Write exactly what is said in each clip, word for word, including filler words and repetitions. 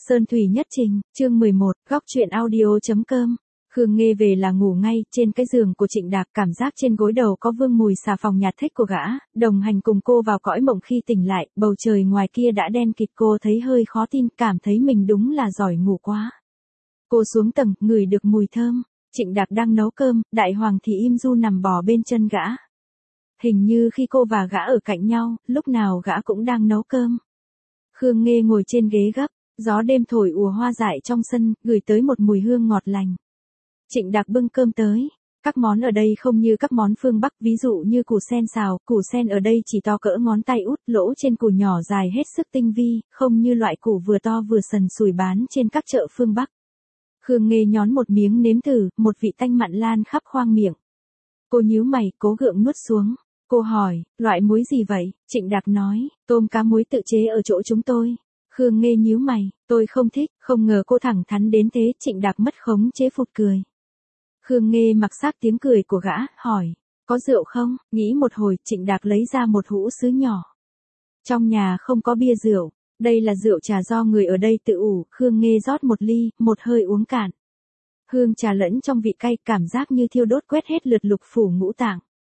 Sơn thủy nhất trình, chương mười một, góc truyện audio.com. Khương Nghê về là ngủ ngay, trên cái giường của Trịnh Đạc, cảm giác trên gối đầu có vương mùi xà phòng nhạt thích của gã, đồng hành cùng cô vào cõi mộng khi tỉnh lại, bầu trời ngoài kia đã đen kịt, cô thấy hơi khó tin, cảm thấy mình đúng là giỏi ngủ quá. Cô xuống tầng, ngửi được mùi thơm, Trịnh Đạc đang nấu cơm, Đại Hoàng thì im du nằm bò bên chân gã. Hình như khi cô và gã ở cạnh nhau, lúc nào gã cũng đang nấu cơm. Khương Nghê ngồi trên ghế gấp, gió đêm thổi ùa hoa dại trong sân, gửi tới một mùi hương ngọt lành. Trịnh Đạc bưng cơm tới. Các món ở đây không như các món phương Bắc, ví dụ như củ sen xào, củ sen ở đây chỉ to cỡ ngón tay út, lỗ trên củ nhỏ dài hết sức tinh vi, không như loại củ vừa to vừa sần sùi bán trên các chợ phương Bắc. Khương Nghê nhón một miếng nếm thử, một vị tanh mặn lan khắp khoang miệng. Cô nhíu mày, cố gượng nuốt xuống. Cô hỏi, loại muối gì vậy? Trịnh Đạc nói, tôm cá muối tự chế ở chỗ chúng tôi. Khương Nghê nhíu mày, tôi không thích, không ngờ cô thẳng thắn đến thế. Trịnh Đạc mất khống chế phụt cười. Khương Nghê mặc xác tiếng cười của gã, hỏi, có rượu không? Nghĩ một hồi, Trịnh Đạc lấy ra một hũ sứ nhỏ. Trong nhà không có bia rượu, đây là rượu trà do người ở đây tự ủ. Khương Nghê rót một ly, một hơi uống cạn. Hương trà lẫn trong vị cay, cảm giác như thiêu đốt quét hết lượt lục phủ ngũ tạng.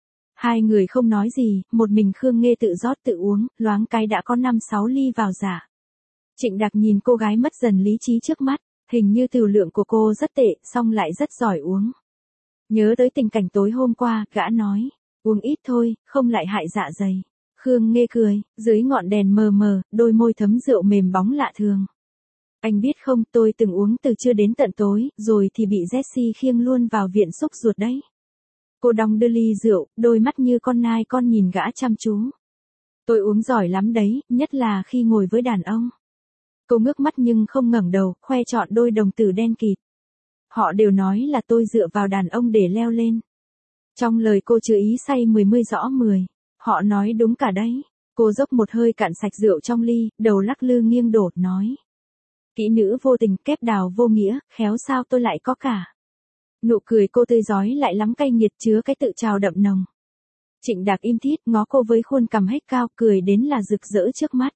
Hai người không nói gì, một mình Khương Nghê tự rót tự uống, loáng cái đã có năm sáu ly vào dạ. Trịnh Đạc nhìn cô gái mất dần lý trí trước mắt, hình như tiểu lượng của cô rất tệ, song lại rất giỏi uống. Nhớ tới tình cảnh tối hôm qua, gã nói, uống ít thôi, không lại hại dạ dày. Khương Nghê cười, dưới ngọn đèn mờ mờ, đôi môi thấm rượu mềm bóng lạ thường. Anh biết không, tôi từng uống từ trưa đến tận tối, rồi thì bị Jessie khiêng luôn vào viện xúc ruột đấy. Cô đong đưa ly rượu, đôi mắt như con nai con nhìn gã chăm chú. Tôi uống giỏi lắm đấy, nhất là khi ngồi với đàn ông. Cô ngước mắt nhưng không ngẩng đầu, khoe trọn đôi đồng tử đen kịt. Họ đều nói là tôi dựa vào đàn ông để leo lên. Trong lời cô chứa ý say mười mươi rõ mười. Họ nói đúng cả đấy. Cô dốc một hơi cạn sạch rượu trong ly, đầu lắc lư nghiêng đổ, nói. Kỹ nữ vô tình, kép đào vô nghĩa, khéo sao tôi lại có cả. Nụ cười cô tươi rói lại lắm cay nghiệt, chứa cái tự trào đậm nồng. Trịnh Đạc im thít, ngó cô với khuôn cằm hếch cao, cười đến là rực rỡ trước mắt.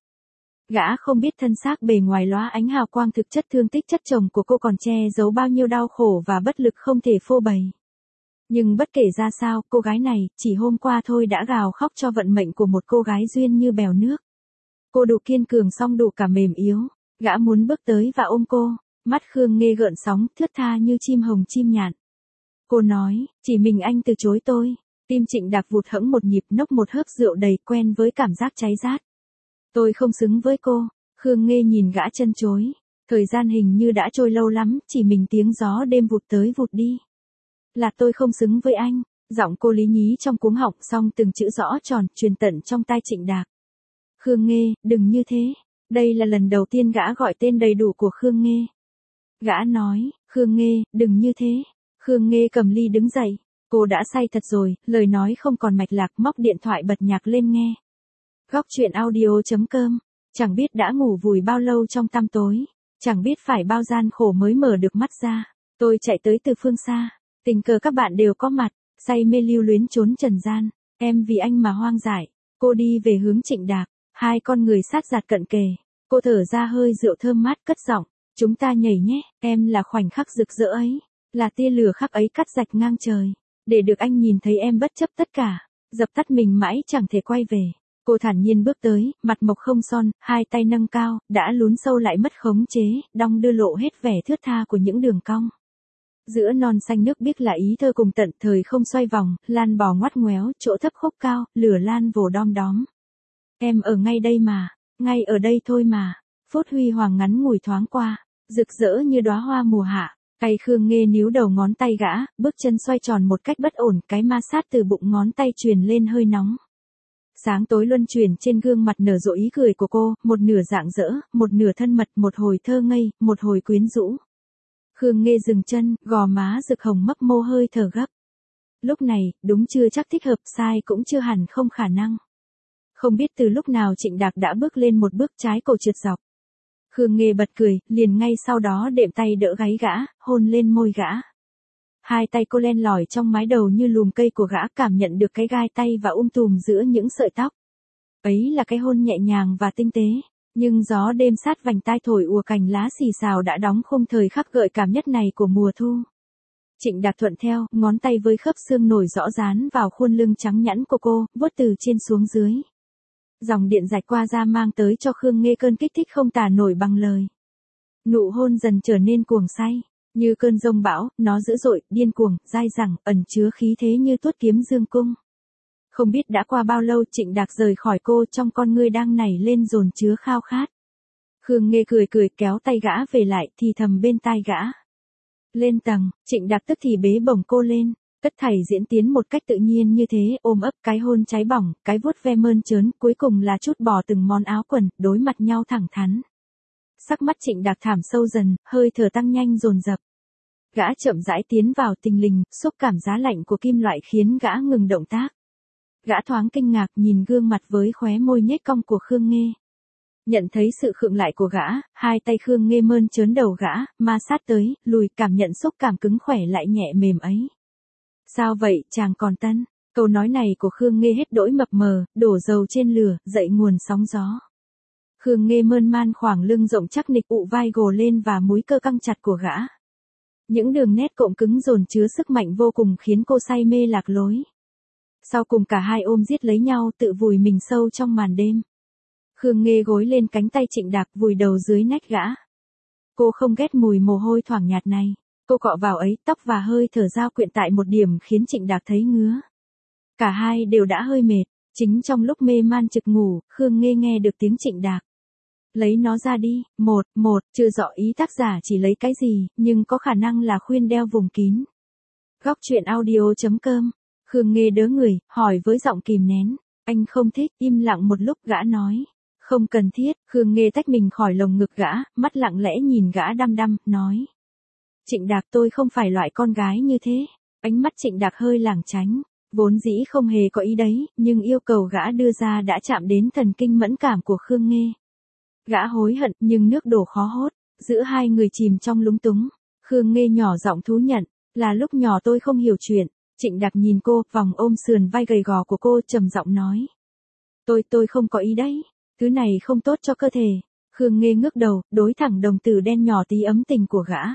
Gã không biết thân xác bề ngoài lóa ánh hào quang, thực chất thương tích chất chồng của cô còn che giấu bao nhiêu đau khổ và bất lực không thể phô bày. Nhưng bất kể ra sao, cô gái này, chỉ hôm qua thôi đã gào khóc cho vận mệnh của một cô gái duyên như bèo nước. Cô đủ kiên cường song đủ cả mềm yếu. Gã muốn bước tới và ôm cô. Mắt Khương Nghê gợn sóng, thướt tha như chim hồng chim nhạn. Cô nói, chỉ mình anh từ chối tôi. Tim Trịnh Đạc vụt hẫng một nhịp, nốc một hớp rượu đầy, quen với cảm giác cháy rát. Tôi không xứng với cô. Khương Nghê nhìn gã chân chối. Thời gian hình như đã trôi lâu lắm, chỉ mình tiếng gió đêm vụt tới vụt đi. Là tôi không xứng với anh. Giọng cô lý nhí trong cuống họng, song từng chữ rõ tròn, truyền tận trong tai Trịnh Đạc. Khương Nghê, đừng như thế. Đây là lần đầu tiên gã gọi tên đầy đủ của Khương Nghê. Gã nói, Khương Nghê, đừng như thế. Khương Nghê cầm ly đứng dậy. Cô đã say thật rồi, lời nói không còn mạch lạc, móc điện thoại bật nhạc lên nghe. Góc truyện audio.com. Chẳng biết đã ngủ vùi bao lâu trong tăm tối. Chẳng biết phải bao gian khổ mới mở được mắt ra. Tôi chạy tới từ phương xa. Tình cờ các bạn đều có mặt. Say mê lưu luyến trốn trần gian. Em vì anh mà hoang dại. Cô đi về hướng Trịnh Đạc. Hai con người sát giạt cận kề. Cô thở ra hơi rượu thơm mát, cất giọng. Chúng ta nhảy nhé, em là khoảnh khắc rực rỡ ấy. Là tia lửa khắc ấy cắt rạch ngang trời. Để được anh nhìn thấy em bất chấp tất cả. Dập tắt mình mãi chẳng thể quay về. Cô thản nhiên bước tới, mặt mộc không son, hai tay nâng cao, đã lún sâu lại mất khống chế, đong đưa lộ hết vẻ thướt tha của những đường cong. Giữa non xanh nước biếc là ý thơ cùng tận thời không xoay vòng, lan bò ngoắt ngoéo, chỗ thấp khúc cao, lửa lan vồ đom đóm. Em ở ngay đây mà, ngay ở đây thôi mà. Phút huy hoàng ngắn ngủi thoáng qua, rực rỡ như đóa hoa mùa hạ. Cay Khương Nghê níu đầu ngón tay gã, bước chân xoay tròn một cách bất ổn, cái ma sát từ bụng ngón tay truyền lên hơi nóng. Sáng tối luân chuyển trên gương mặt nở rộ ý cười của cô, một nửa rạng rỡ, một nửa thân mật, một hồi thơ ngây, một hồi quyến rũ. Khương Nghê dừng chân, gò má rực hồng mấp mô hơi thở gấp. Lúc này, đúng chưa chắc thích hợp, sai cũng chưa hẳn không khả năng. Không biết từ lúc nào Trịnh Đạc đã bước lên một bước, trái cổ trượt dọc. Khương Nghê bật cười, liền ngay sau đó đệm tay đỡ gáy gã, hôn lên môi gã. Hai tay cô len lỏi trong mái đầu như lùm cây của gã, cảm nhận được cái gai tay và um tùm giữa những sợi tóc. Ấy là cái hôn nhẹ nhàng và tinh tế. Nhưng gió đêm sát vành tai thổi ùa cành lá xì xào đã đóng khung thời khắc gợi cảm nhất này của mùa thu. Trịnh Đạc thuận theo, ngón tay với khớp xương nổi rõ dán vào khuôn lưng trắng nhẵn của cô, vuốt từ trên xuống dưới. Dòng điện rạch qua da mang tới cho Khương Nghê cơn kích thích không tả nổi bằng lời. Nụ hôn dần trở nên cuồng say, như cơn giông bão, nó dữ dội, điên cuồng, dai dẳng, ẩn chứa khí thế như tuốt kiếm dương cung. Không biết đã qua bao lâu Trịnh Đạc rời khỏi cô, trong con ngươi đang nảy lên dồn chứa khao khát. Khương Nghê cười cười kéo tay gã về lại, thì thầm bên tai gã. Lên tầng, Trịnh Đạc tức thì bế bổng cô lên, tất thảy diễn tiến một cách tự nhiên như thế, ôm ấp, cái hôn cháy bỏng, cái vuốt ve mơn trớn, cuối cùng là chút bỏ từng món áo quần, đối mặt nhau thẳng thắn. Sắc mắt Trịnh Đạc thảm sâu dần, hơi thở tăng nhanh dồn dập. Gã chậm rãi tiến vào tình lình, xúc cảm giá lạnh của kim loại khiến gã ngừng động tác. Gã thoáng kinh ngạc nhìn gương mặt với khóe môi nhếch cong của Khương Nghê. Nhận thấy sự khựng lại của gã, hai tay Khương Nghê mơn trớn đầu gã, ma sát tới, lùi, cảm nhận xúc cảm cứng khỏe lại nhẹ mềm ấy. Sao vậy, chàng còn tân? Câu nói này của Khương Nghê hết đỗi mập mờ, đổ dầu trên lửa, dậy nguồn sóng gió. Khương Nghê mơn man khoảng lưng rộng chắc nịch ụ vai gồ lên và múi cơ căng chặt của gã. Những đường nét cộm cứng dồn chứa sức mạnh vô cùng khiến cô say mê lạc lối. Sau cùng cả hai ôm giết lấy nhau tự vùi mình sâu trong màn đêm. Khương Nghê gối lên cánh tay Trịnh Đạc vùi đầu dưới nách gã. Cô không ghét mùi mồ hôi thoảng nhạt này. Cô cọ vào ấy, tóc và hơi thở dao quyện tại một điểm khiến Trịnh Đạc thấy ngứa. Cả hai đều đã hơi mệt. Chính trong lúc mê man trực ngủ, Khương Nghê nghe được tiếng Trịnh Đạc. Lấy nó ra đi, một, một, chưa rõ ý tác giả chỉ lấy cái gì, nhưng có khả năng là khuyên đeo vùng kín. Góc truyện audio chấm com. Khương Nghê đớ người, hỏi với giọng kìm nén. Anh không thích, im lặng một lúc gã nói. Không cần thiết, Khương Nghê tách mình khỏi lồng ngực gã, mắt lặng lẽ nhìn gã đăm đăm, nói. Trịnh Đạc, tôi không phải loại con gái như thế. Ánh mắt Trịnh Đạc hơi lảng tránh, vốn dĩ không hề có ý đấy, nhưng yêu cầu gã đưa ra đã chạm đến thần kinh mẫn cảm của Khương Nghê. Gã hối hận, nhưng nước đổ khó hốt, giữa hai người chìm trong lúng túng. Khương Nghê nhỏ giọng thú nhận, là lúc nhỏ tôi không hiểu chuyện. Trịnh Đạc nhìn cô, vòng ôm sườn vai gầy gò của cô, trầm giọng nói. Tôi, tôi không có ý đấy. Thứ này không tốt cho cơ thể. Khương Nghê ngước đầu, đối thẳng đồng tử đen nhỏ tí ấm tình của gã.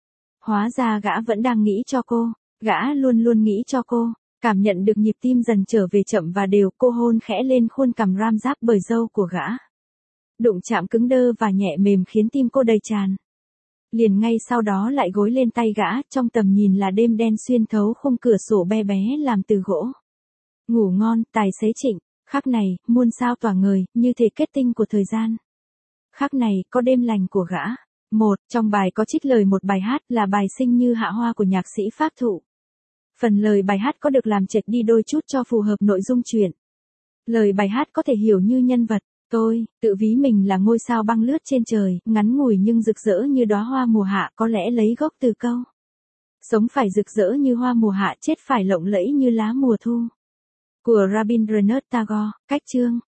Hóa ra gã vẫn đang nghĩ cho cô. Gã luôn luôn nghĩ cho cô. Cảm nhận được nhịp tim dần trở về chậm và đều, cô hôn khẽ lên khuôn cằm ram giáp bởi râu của gã. Đụng chạm cứng đơ và nhẹ mềm khiến tim cô đầy tràn. Liền ngay sau đó lại gối lên tay gã, trong tầm nhìn là đêm đen xuyên thấu khung cửa sổ be bé làm từ gỗ. Ngủ ngon, tài xế Trịnh. Khắc này, muôn sao tỏa ngời, như thể kết tinh của thời gian. Khắc này, có đêm lành của gã. Một, trong bài có trích lời một bài hát là bài Sinh Như Hạ Hoa của nhạc sĩ Pháp Thụ. Phần lời bài hát có được làm chệch đi đôi chút cho phù hợp nội dung truyện. Lời bài hát có thể hiểu như nhân vật. Tôi, tự ví mình là ngôi sao băng lướt trên trời, ngắn ngủi nhưng rực rỡ như đóa hoa mùa hạ, có lẽ lấy gốc từ câu. Sống phải rực rỡ như hoa mùa hạ, chết phải lộng lẫy như lá mùa thu. Của Rabindranath Tagore, cách chương.